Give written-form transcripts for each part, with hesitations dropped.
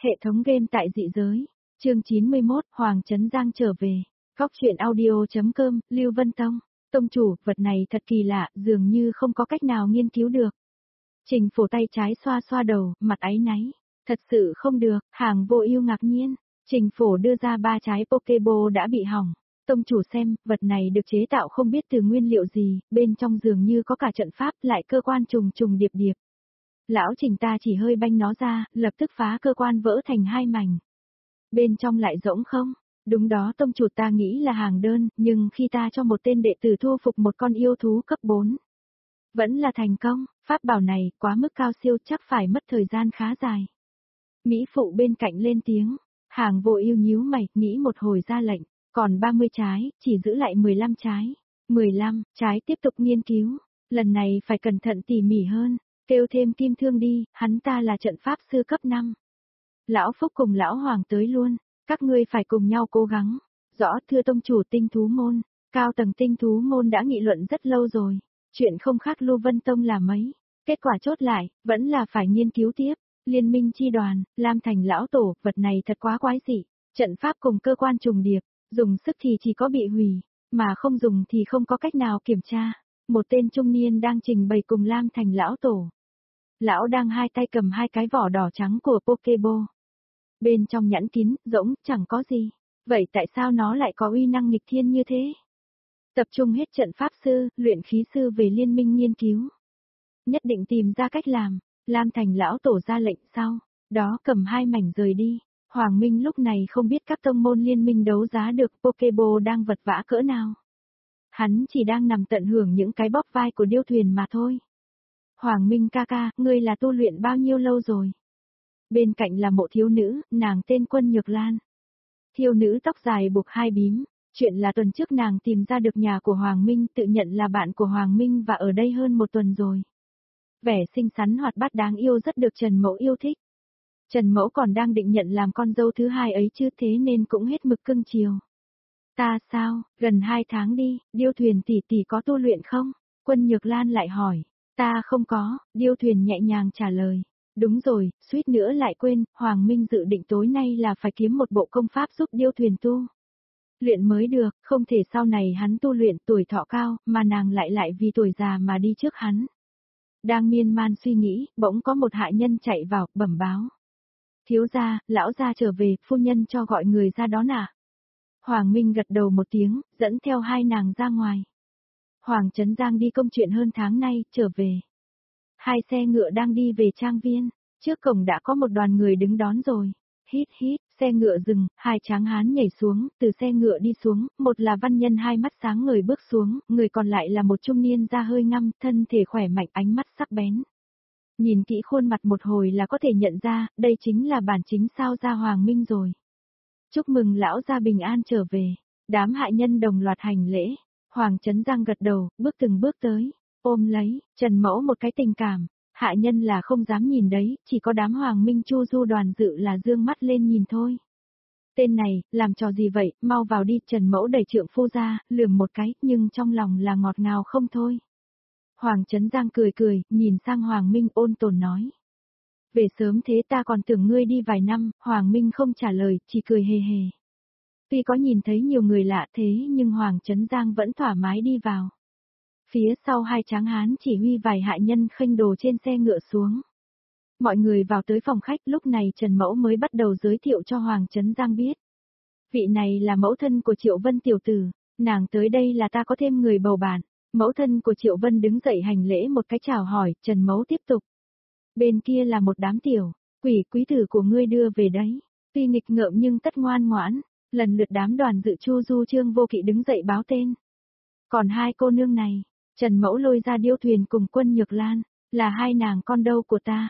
Hệ thống game tại dị giới. Chương 91, Hoàng Trấn Giang trở về. Góc truyện audio.com, Lưu Vân Tông. Tông chủ, vật này thật kỳ lạ, dường như không có cách nào nghiên cứu được. Trình Phổ tay trái xoa xoa đầu, mặt áy náy. Thật sự không được, Hàng Vô Ưu ngạc nhiên. Trình Phổ đưa ra 3 trái Pokéball đã bị hỏng. Tông chủ xem, vật này được chế tạo không biết từ nguyên liệu gì, bên trong dường như có cả trận pháp lại cơ quan trùng trùng điệp điệp. Lão Trình ta chỉ hơi banh nó ra, lập tức phá cơ quan vỡ thành 2 mảnh. Bên trong lại rỗng không? Đúng đó, tông chủ, ta nghĩ là hàng đơn, nhưng khi ta cho một tên đệ tử thu phục một con yêu thú cấp 4, vẫn là thành công. Pháp bảo này quá mức cao siêu, chắc phải mất thời gian khá dài. Mỹ phụ bên cạnh lên tiếng. Hàng Vô Ưu nhíu mày, nghĩ một hồi ra lệnh, còn 30 trái, chỉ giữ lại 15 trái. 15 trái, tiếp tục nghiên cứu, lần này phải cẩn thận tỉ mỉ hơn, kêu thêm Kim Thương đi, hắn ta là trận pháp sư cấp 5. Lão Phúc cùng lão Hoàng tới luôn, các ngươi phải cùng nhau cố gắng. Rõ, thưa tông chủ. Tinh thú môn, cao tầng tinh thú môn đã nghị luận rất lâu rồi, chuyện không khác Lưu Vân Tông là mấy. Kết quả chốt lại, vẫn là phải nghiên cứu tiếp. Liên minh chi đoàn, Lam Thành lão tổ, vật này thật quá quái dị. Trận pháp cùng cơ quan trùng điệp, dùng sức thì chỉ có bị hủy, mà không dùng thì không có cách nào kiểm tra. Một tên trung niên đang trình bày cùng Lam Thành lão tổ. Lão đang hai tay cầm 2 cái vỏ đỏ trắng của Pokéball. Bên trong nhẵn kín, rỗng, chẳng có gì. Vậy tại sao nó lại có uy năng nghịch thiên như thế? Tập trung hết trận pháp sư, luyện khí sư về liên minh nghiên cứu. Nhất định tìm ra cách làm. Lam Thành lão tổ ra lệnh sau, đó cầm 2 mảnh rời đi. Hoàng Minh lúc này không biết các tông môn liên minh đấu giá được Pokéball đang vật vã cỡ nào. Hắn chỉ đang nằm tận hưởng những cái bóp vai của điêu thuyền mà thôi. Hoàng Minh ca ca, ngươi là tu luyện bao nhiêu lâu rồi? Bên cạnh là một thiếu nữ, nàng tên Quân Nhược Lan. Thiếu nữ tóc dài buộc 2 bím, chuyện là tuần trước nàng tìm ra được nhà của Hoàng Minh, tự nhận là bạn của Hoàng Minh và ở đây hơn 1 tuần rồi. Vẻ xinh xắn hoạt bát đáng yêu rất được Trần Mẫu yêu thích. Trần Mẫu còn đang định nhận làm con dâu thứ 2 ấy chứ, thế nên cũng hết mực cưng chiều. Ta sao, gần 2 tháng đi, điêu thuyền tỷ tỷ có tu luyện không? Quân Nhược Lan lại hỏi. Ta không có, điêu thuyền nhẹ nhàng trả lời. Đúng rồi, suýt nữa lại quên, Hoàng Minh dự định tối nay là phải kiếm một bộ công pháp giúp điêu thuyền tu luyện mới được, không thể sau này hắn tu luyện tuổi thọ cao, mà nàng lại vì tuổi già mà đi trước hắn. Đang miên man suy nghĩ, bỗng có một hạ nhân chạy vào, bẩm báo. Thiếu gia, lão gia trở về, phu nhân cho gọi người ra đón ạ. Hoàng Minh gật đầu một tiếng, dẫn theo 2 nàng ra ngoài. Hoàng Trấn Giang đi công chuyện hơn tháng nay, trở về. 2 xe ngựa đang đi về trang viên, trước cổng đã có một đoàn người đứng đón rồi. Hít hít, xe ngựa dừng, 2 tráng hán nhảy xuống, từ xe ngựa đi xuống, một là văn nhân 2 mắt sáng người bước xuống, người còn lại là một trung niên da hơi ngăm, thân thể khỏe mạnh, ánh mắt sắc bén. Nhìn kỹ khuôn mặt một hồi là có thể nhận ra, đây chính là bản chính sao gia Hoàng Minh rồi. Chúc mừng lão gia bình an trở về, đám hạ nhân đồng loạt hành lễ. Hoàng Trấn Giang gật đầu, bước từng bước tới, ôm lấy Trần Mẫu một cái tình cảm. Hạ nhân là không dám nhìn đấy, chỉ có đám Hoàng Minh Chu Du đoàn dự là dương mắt lên nhìn thôi. Tên này, làm trò gì vậy, mau vào đi. Trần Mẫu đẩy trượng phu ra, lườm một cái, nhưng trong lòng là ngọt ngào không thôi. Hoàng Trấn Giang cười cười, nhìn sang Hoàng Minh ôn tồn nói. Về sớm thế ta còn tưởng ngươi đi vài năm. Hoàng Minh không trả lời, chỉ cười hề hề. Tuy có nhìn thấy nhiều người lạ thế nhưng Hoàng Trấn Giang vẫn thoải mái đi vào. Phía sau 2 tráng hán chỉ huy vài hạ nhân khênh đồ trên xe ngựa xuống. Mọi người vào tới phòng khách, lúc này Trần Mẫu mới bắt đầu giới thiệu cho Hoàng Trấn Giang biết. Vị này là mẫu thân của Triệu Vân tiểu tử, nàng tới đây là ta có thêm người bầu bạn. Mẫu thân của Triệu Vân đứng dậy hành lễ một cái chào hỏi, Trần Mẫu tiếp tục. Bên kia là một đám tiểu quỷ quý tử của ngươi đưa về đấy, tuy nghịch ngợm nhưng tất ngoan ngoãn. Lần lượt đám đoàn dự Chu Du Trương Vô Kỵ đứng dậy báo tên. Còn 2 cô nương này, Trần Mẫu lôi ra điêu thuyền cùng Quân Nhược Lan, là 2 nàng con dâu của ta.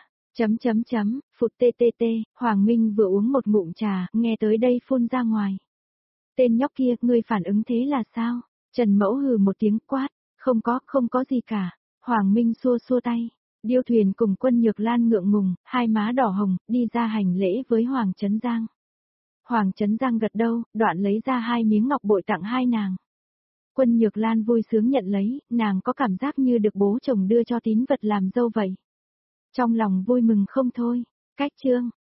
Phụt ttt, Hoàng Minh vừa uống một ngụm trà, nghe tới đây phun ra ngoài. Tên nhóc kia, ngươi phản ứng thế là sao? Trần Mẫu hừ một tiếng quát, không có gì cả. Hoàng Minh xua xua tay, điêu thuyền cùng Quân Nhược Lan ngượng ngùng, 2 má đỏ hồng, đi ra hành lễ với Hoàng Trấn Giang. Hoàng Trấn Giang gật đầu, đoạn lấy ra 2 miếng ngọc bội tặng 2 nàng. Quân Nhược Lan vui sướng nhận lấy, nàng có cảm giác như được bố chồng đưa cho tín vật làm dâu vậy. Trong lòng vui mừng không thôi. Cách chương